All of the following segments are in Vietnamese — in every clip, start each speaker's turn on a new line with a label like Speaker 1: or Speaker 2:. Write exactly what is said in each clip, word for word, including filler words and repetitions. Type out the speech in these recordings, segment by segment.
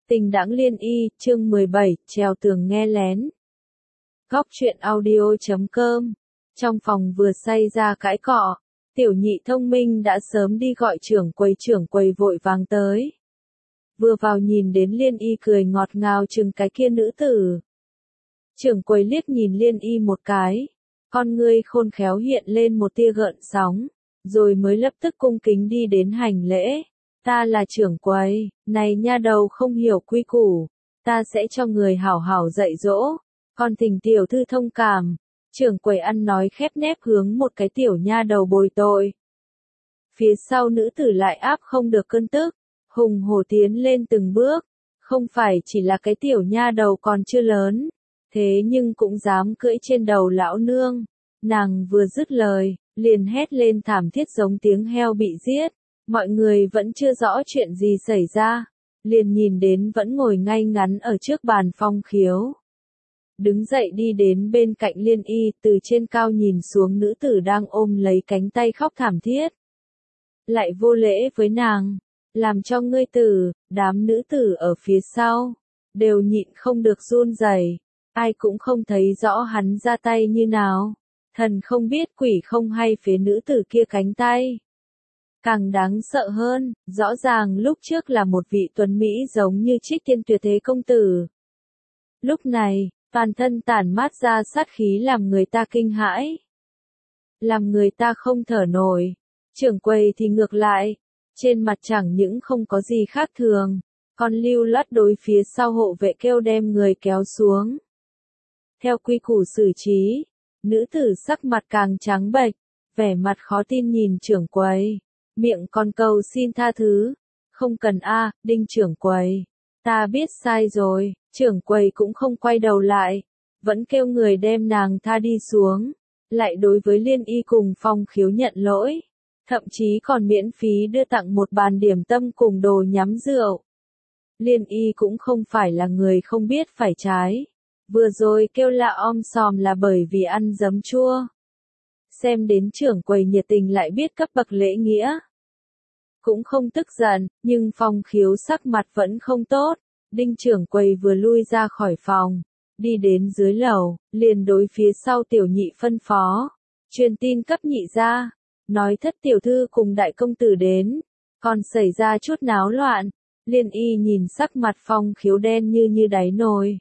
Speaker 1: Tình đãng liên y, chương mười bảy, trèo tường nghe lén. Góc truyện audio chấm com. Trong phòng vừa xảy ra cãi cọ, tiểu nhị thông minh đã sớm đi gọi trưởng quầy trưởng quầy vội vàng tới. Vừa vào nhìn đến liên y cười ngọt ngào chừng cái kia nữ tử. Trưởng quầy liếc nhìn liên y một cái, con ngươi khôn khéo hiện lên một tia gợn sóng, rồi mới lập tức cung kính đi đến hành lễ. Ta là trưởng quầy, này nha đầu không hiểu quy củ, ta sẽ cho người hảo hảo dạy dỗ, còn thỉnh tiểu thư thông cảm. Trưởng quầy ăn nói khép nép hướng một cái tiểu nha đầu bồi tội. Phía sau nữ tử lại áp không được cơn tức, hùng hổ tiến lên từng bước, không phải chỉ là cái tiểu nha đầu còn chưa lớn, thế nhưng cũng dám cưỡi trên đầu lão nương. Nàng vừa dứt lời, liền hét lên thảm thiết giống tiếng heo bị giết. Mọi người vẫn chưa rõ chuyện gì xảy ra, liền nhìn đến vẫn ngồi ngay ngắn ở trước bàn Phong Khiếu. Đứng dậy đi đến bên cạnh liên y, từ trên cao nhìn xuống nữ tử đang ôm lấy cánh tay khóc thảm thiết. Lại vô lễ với nàng, làm cho ngươi tử, đám nữ tử ở phía sau, đều nhịn không được run rẩy, ai cũng không thấy rõ hắn ra tay như nào. Thần không biết quỷ không hay phế nữ tử kia cánh tay. Càng đáng sợ hơn, rõ ràng lúc trước là một vị tuấn Mỹ giống như trích tiên tuyệt thế công tử. Lúc này, toàn thân tản mát ra sát khí làm người ta kinh hãi. Làm người ta không thở nổi. Trưởng quầy thì ngược lại, trên mặt chẳng những không có gì khác thường, còn lưu loát đối phía sau hộ vệ kêu đem người kéo xuống. Theo quy củ xử trí, nữ tử sắc mặt càng trắng bệch, vẻ mặt khó tin nhìn trưởng quầy. Miệng còn cầu xin tha thứ. Không cần a, à, đinh trưởng quầy. Ta biết sai rồi, trưởng quầy cũng không quay đầu lại. Vẫn kêu người đem nàng tha đi xuống. Lại đối với liên y cùng Phong Khiếu nhận lỗi. Thậm chí còn miễn phí đưa tặng một bàn điểm tâm cùng đồ nhắm rượu. Liên y cũng không phải là người không biết phải trái. Vừa rồi kêu lạ om sòm là bởi vì ăn giấm chua. Xem đến trưởng quầy nhiệt tình lại biết cấp bậc lễ nghĩa. Cũng không tức giận, nhưng Phong Khiếu sắc mặt vẫn không tốt. Đinh trưởng quầy vừa lui ra khỏi phòng, đi đến dưới lầu, liền đối phía sau tiểu nhị phân phó. Truyền tin cấp nhị ra, nói thất tiểu thư cùng đại công tử đến, còn xảy ra chút náo loạn. Liên y nhìn sắc mặt Phong Khiếu đen như như đáy nồi.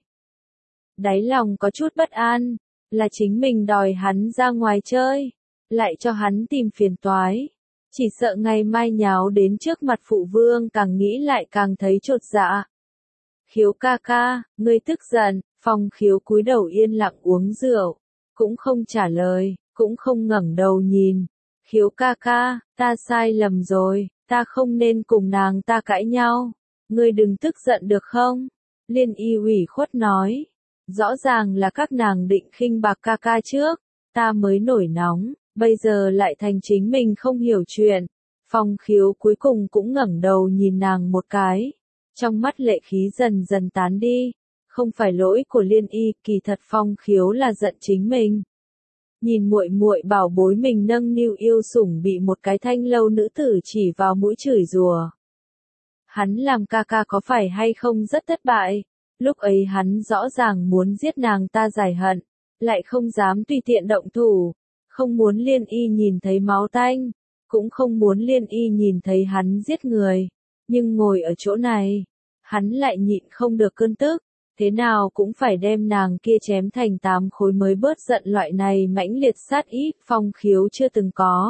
Speaker 1: Đáy lòng có chút bất an, là chính mình đòi hắn ra ngoài chơi, lại cho hắn tìm phiền toái. Chỉ sợ ngày mai nháo đến trước mặt phụ vương càng nghĩ lại càng thấy chột dạ. Khiếu ca ca, ngươi tức giận. Phong Khiếu cúi đầu yên lặng uống rượu, cũng không trả lời, cũng không ngẩng đầu nhìn. Khiếu ca ca, ta sai lầm rồi, ta không nên cùng nàng ta cãi nhau. Ngươi đừng tức giận được không? Liên y ủy khuất nói. Rõ ràng là các nàng định khinh bạc ca ca trước, ta mới nổi nóng. Bây giờ lại thành chính mình không hiểu chuyện. Phong Khiếu cuối cùng cũng ngẩng đầu nhìn nàng một cái. Trong mắt lệ khí dần dần tán đi. Không phải lỗi của liên y, kỳ thật Phong Khiếu là giận chính mình. Nhìn muội muội bảo bối mình nâng niu yêu sủng bị một cái thanh lâu nữ tử chỉ vào mũi chửi rủa. Hắn làm ca ca có phải hay không rất thất bại. Lúc ấy hắn rõ ràng muốn giết nàng ta giải hận. Lại không dám tùy tiện động thủ. Không muốn liên y nhìn thấy máu tanh, cũng không muốn liên y nhìn thấy hắn giết người. Nhưng ngồi ở chỗ này, hắn lại nhịn không được cơn tức, thế nào cũng phải đem nàng kia chém thành tám khối mới bớt giận. Loại này mãnh liệt sát ý, Phong Khiếu chưa từng có.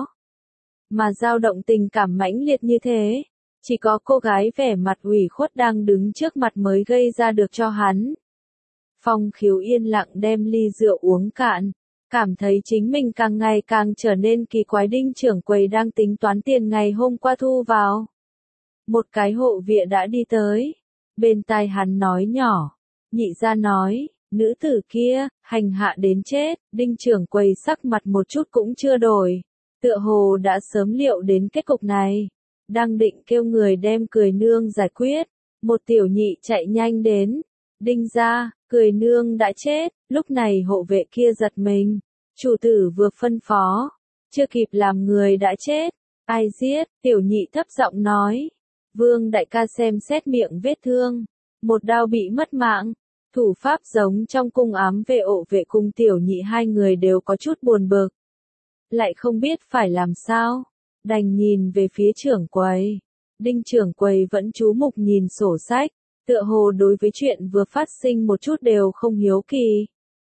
Speaker 1: Mà dao động tình cảm mãnh liệt như thế, chỉ có cô gái vẻ mặt ủy khuất đang đứng trước mặt mới gây ra được cho hắn. Phong Khiếu yên lặng đem ly rượu uống cạn. Cảm thấy chính mình càng ngày càng trở nên kỳ quái. Đinh trưởng quầy đang tính toán tiền ngày hôm qua thu vào. Một cái hộ vệ đã đi tới. Bên tai hắn nói nhỏ. Nhị ra nói, nữ tử kia, hành hạ đến chết. Đinh trưởng quầy sắc mặt một chút cũng chưa đổi. Tựa hồ đã sớm liệu đến kết cục này. Đang định kêu người đem Cười nương giải quyết. Một tiểu nhị chạy nhanh đến. Đinh ra, Cười nương đã chết. Lúc này hộ vệ kia giật mình. Chủ tử vừa phân phó. Chưa kịp làm người đã chết. Ai giết? Tiểu nhị thấp giọng nói. Vương đại ca xem xét miệng vết thương. một đao bị mất mạng. Thủ pháp giống trong cung ám vệ ộ vệ cung tiểu nhị, hai người đều có chút buồn bực. Lại không biết phải làm sao, đành nhìn về phía trưởng quầy. Đinh trưởng quầy vẫn chú mục nhìn sổ sách, tựa hồ đối với chuyện vừa phát sinh một chút đều không hiếu kỳ.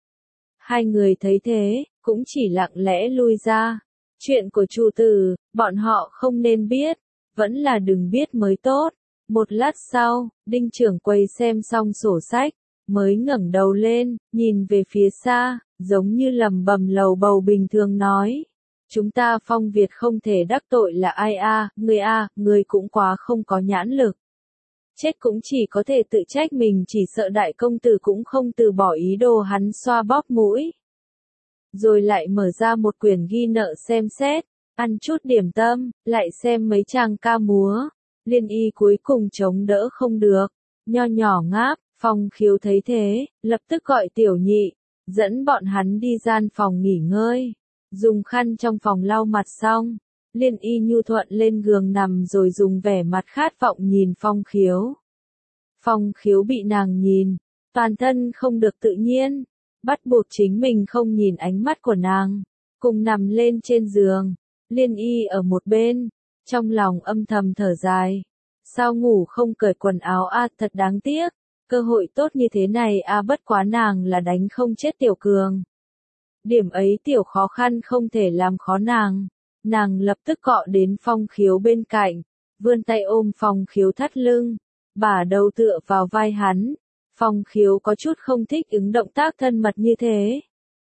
Speaker 1: Hai người thấy thế, cũng chỉ lặng lẽ lui ra. Chuyện của chủ tử, bọn họ không nên biết, vẫn là đừng biết mới tốt. Một lát sau, Đinh trưởng quầy xem xong sổ sách, mới ngẩng đầu lên, nhìn về phía xa, giống như lầm bầm lầu bầu bình thường nói. Chúng ta Phong Việt không thể đắc tội là ai a, à, người a, à, người cũng quá không có nhãn lực. Chết cũng chỉ có thể tự trách mình, chỉ sợ đại công tử cũng không từ bỏ ý đồ. Hắn xoa bóp mũi. Rồi lại mở ra một quyển ghi nợ xem xét, ăn chút điểm tâm, lại xem mấy trang ca múa. Liên Y cuối cùng chống đỡ không được, nho nhỏ ngáp. Phong Khiếu thấy thế, lập tức gọi tiểu nhị, dẫn bọn hắn đi gian phòng nghỉ ngơi. Dùng khăn trong phòng lau mặt xong, Liên Y nhu thuận lên giường nằm rồi dùng vẻ mặt khát vọng nhìn Phong Khiếu. Phong Khiếu bị nàng nhìn, toàn thân không được tự nhiên, bắt buộc chính mình không nhìn ánh mắt của nàng, cùng nằm lên trên giường. Liên Y ở một bên, trong lòng âm thầm thở dài. Sao ngủ không cởi quần áo a, à, thật đáng tiếc. Cơ hội tốt như thế này a, à, bất quá nàng là đánh không chết Tiểu Cường. Điểm ấy tiểu khó khăn không thể làm khó nàng. Nàng lập tức cọ đến Phong Khiếu bên cạnh, vươn tay ôm Phong Khiếu thắt lưng, bả đầu tựa vào vai hắn. Phong Khiếu có chút không thích ứng động tác thân mật như thế.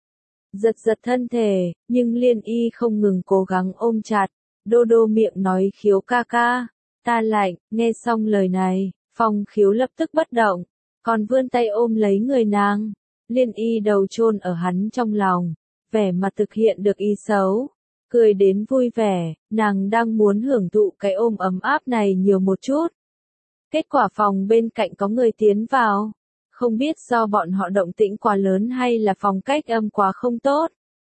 Speaker 1: Giật giật thân thể, nhưng Liên Y không ngừng cố gắng ôm chặt, đô đô miệng nói Khiếu ca ca, ta lạnh. Nghe xong lời này, Phong Khiếu lập tức bất động, còn vươn tay ôm lấy người nàng. Liên Y đầu chôn ở hắn trong lòng, vẻ mặt thực hiện được ý xấu, cười đến vui vẻ, nàng đang muốn hưởng thụ cái ôm ấm áp này nhiều một chút. Kết quả phòng bên cạnh có người tiến vào, không biết do bọn họ động tĩnh quá lớn hay là phòng cách âm quá không tốt.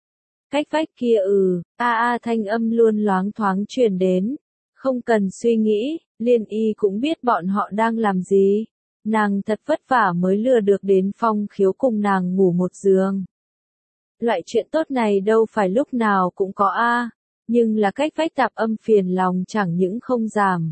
Speaker 1: Cách vách kia ừ, a a thanh âm luôn loáng thoáng truyền đến, không cần suy nghĩ, Liên Y cũng biết bọn họ đang làm gì. Nàng thật vất vả mới lừa được đến Phong Khiếu cùng nàng ngủ một giường. Loại chuyện tốt này đâu phải lúc nào cũng có a, à, nhưng là cách vách tạp âm phiền lòng chẳng những không giảm,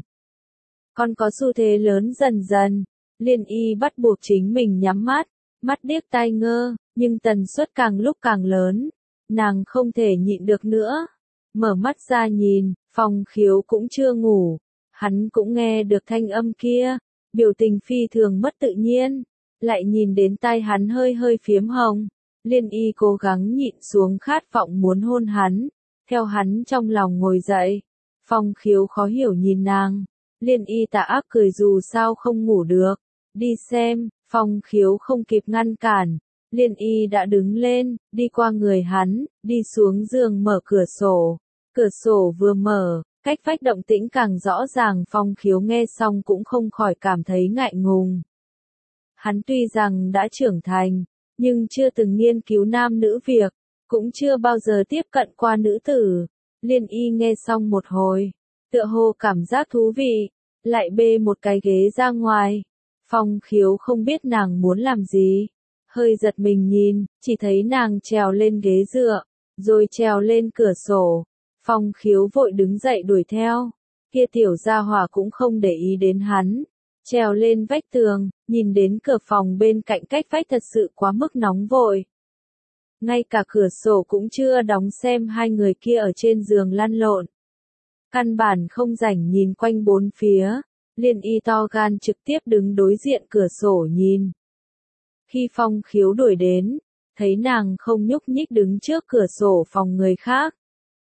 Speaker 1: còn có xu thế lớn dần dần. Liên Y bắt buộc chính mình nhắm mắt, mắt điếc tai ngơ, nhưng tần suất càng lúc càng lớn, nàng không thể nhịn được nữa. Mở mắt ra nhìn, Phong Khiếu cũng chưa ngủ, hắn cũng nghe được thanh âm kia. Biểu tình phi thường mất tự nhiên, lại nhìn đến tai hắn hơi hơi phiếm hồng. Liên Y cố gắng nhịn xuống khát vọng muốn hôn hắn, theo hắn trong lòng ngồi dậy. Phong Khiếu khó hiểu nhìn nàng, Liên Y tà ác cười dù sao không ngủ được, đi xem. Phong Khiếu không kịp ngăn cản, Liên Y đã đứng lên, đi qua người hắn, đi xuống giường mở cửa sổ. Cửa sổ vừa mở, cách vách động tĩnh càng rõ ràng. Phong Khiếu nghe xong cũng không khỏi cảm thấy ngại ngùng. Hắn tuy rằng đã trưởng thành, nhưng chưa từng nghiên cứu nam nữ việc, cũng chưa bao giờ tiếp cận qua nữ tử. Liên Y nghe xong một hồi, tựa hồ cảm giác thú vị, lại bê một cái ghế ra ngoài. Phong Khiếu không biết nàng muốn làm gì, hơi giật mình nhìn, chỉ thấy nàng trèo lên ghế dựa, rồi trèo lên cửa sổ. Phong Khiếu vội đứng dậy đuổi theo, kia tiểu gia hỏa cũng không để ý đến hắn, trèo lên vách tường, nhìn đến cửa phòng bên cạnh cách vách thật sự quá mức nóng vội. Ngay cả cửa sổ cũng chưa đóng xem hai người kia ở trên giường lăn lộn. Căn bản không rảnh nhìn quanh bốn phía, Liên Y to gan trực tiếp đứng đối diện cửa sổ nhìn. Khi Phong Khiếu đuổi đến, thấy nàng không nhúc nhích đứng trước cửa sổ phòng người khác,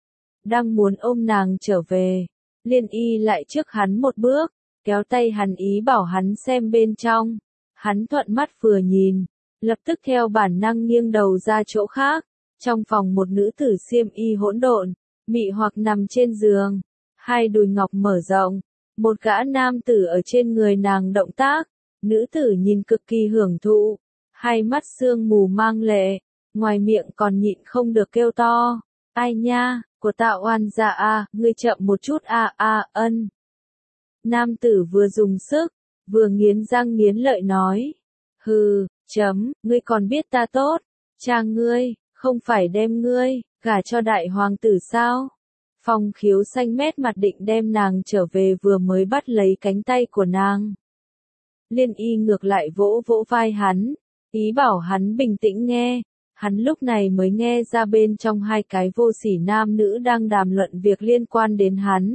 Speaker 1: đang muốn ôm nàng trở về, Liên Y lại trước hắn một bước, kéo tay hắn ý bảo hắn xem bên trong. Hắn thuận mắt vừa nhìn, lập tức theo bản năng nghiêng đầu ra chỗ khác. Trong phòng một nữ tử xiêm y hỗn độn, mị hoặc nằm trên giường, hai đùi ngọc mở rộng, một gã nam tử ở trên người nàng động tác. Nữ tử nhìn cực kỳ hưởng thụ, hai mắt sương mù mang lệ, ngoài miệng còn nhịn không được kêu to, ai nha, của Tạo Oan gia a, ngươi chậm một chút a a ân. Nam tử vừa dùng sức, vừa nghiến răng nghiến lợi nói. Hừ, chấm, ngươi còn biết ta tốt, cha ngươi, không phải đem ngươi, gả cho đại hoàng tử sao? Phong Khiếu xanh mét mặt định đem nàng trở về vừa mới bắt lấy cánh tay của nàng. Liên Y ngược lại vỗ vỗ vai hắn, ý bảo hắn bình tĩnh nghe. Hắn lúc này mới nghe ra bên trong hai cái vô sỉ nam nữ đang đàm luận việc liên quan đến hắn.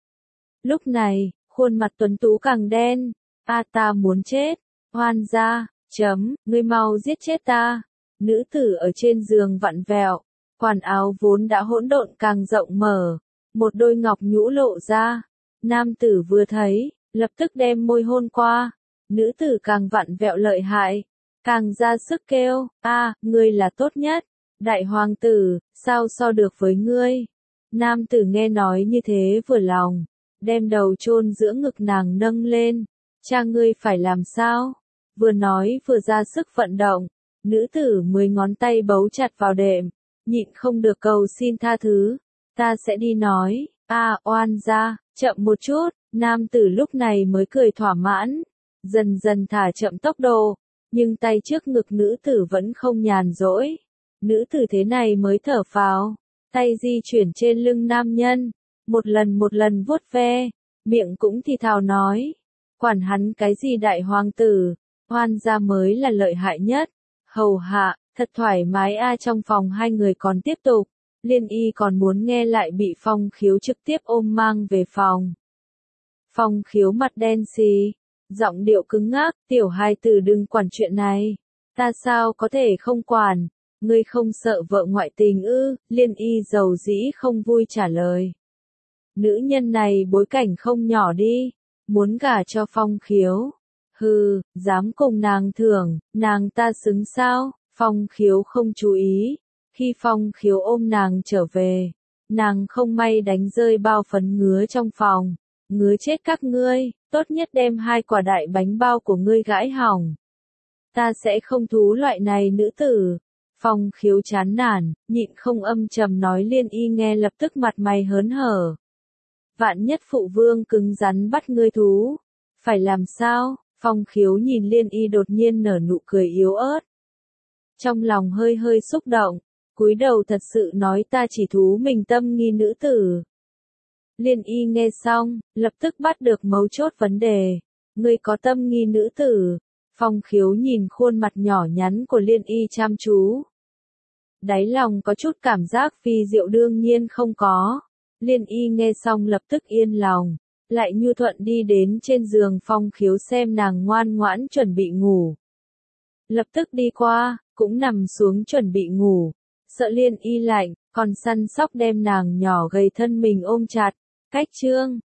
Speaker 1: Lúc này, khuôn mặt tuấn tú càng đen. A ta muốn chết, oan gia, chấm, ngươi mau giết chết ta. Nữ tử ở trên giường vặn vẹo, quần áo vốn đã hỗn độn càng rộng mở, một đôi ngọc nhũ lộ ra. Nam tử vừa thấy, lập tức đem môi hôn qua. Nữ tử càng vặn vẹo lợi hại, càng ra sức kêu, a, ngươi là tốt nhất, đại hoàng tử, sao so được với ngươi. Nam tử nghe nói như thế vừa lòng, đem đầu chôn giữa ngực nàng nâng lên, cha ngươi phải làm sao? Vừa nói vừa ra sức vận động, nữ tử mười ngón tay bấu chặt vào đệm, nhịn không được cầu xin tha thứ, ta sẽ đi nói, a, oan gia, chậm một chút, nam tử lúc này mới cười thỏa mãn, dần dần thả chậm tốc độ. Nhưng tay trước ngực nữ tử vẫn không nhàn rỗi. Nữ tử thế này mới thở phào, tay di chuyển trên lưng nam nhân, một lần một lần vuốt ve, miệng cũng thì thào nói, quản hắn cái gì đại hoàng tử, oan gia mới là lợi hại nhất, hầu hạ, thật thoải mái a. Trong phòng hai người còn tiếp tục, Liên Y còn muốn nghe lại bị Phong Khiếu trực tiếp ôm mang về phòng. Phong Khiếu mặt đen xì, giọng điệu cứng ngắc, tiểu hai tử đừng quản chuyện này, ta sao có thể không quản, ngươi không sợ vợ ngoại tình ư? Liên Y dầu dĩ không vui trả lời. Nữ nhân này bối cảnh không nhỏ đi, muốn gả cho Phong Khiếu. Hừ, dám cùng nàng thưởng, nàng ta xứng sao? Phong Khiếu không chú ý, khi Phong Khiếu ôm nàng trở về, nàng không may đánh rơi bao phấn ngứa trong phòng. Ngứa chết các ngươi, tốt nhất đem hai quả đại bánh bao của ngươi gãi hỏng. Ta sẽ không thú loại này nữ tử. Phong Khiếu chán nản, nhịn không âm trầm nói. Liên Y nghe lập tức mặt mày hớn hở. Vạn nhất phụ vương cứng rắn bắt ngươi thú, phải làm sao? Phong Khiếu nhìn Liên Y đột nhiên nở nụ cười yếu ớt. Trong lòng hơi hơi xúc động, cúi đầu thật sự nói ta chỉ thú mình tâm nghi nữ tử. Liên Y nghe xong, lập tức bắt được mấu chốt vấn đề. Ngươi có tâm nghi nữ tử. Phong Khiếu nhìn khuôn mặt nhỏ nhắn của Liên Y chăm chú. Đáy lòng có chút cảm giác phi diệu đương nhiên không có. Liên Y nghe xong lập tức yên lòng, lại nhu thuận đi đến trên giường Phong Khiếu xem nàng ngoan ngoãn chuẩn bị ngủ. Lập tức đi qua, cũng nằm xuống chuẩn bị ngủ. Sợ Liên Y lạnh, còn săn sóc đem nàng nhỏ gầy thân mình ôm chặt. Cách chương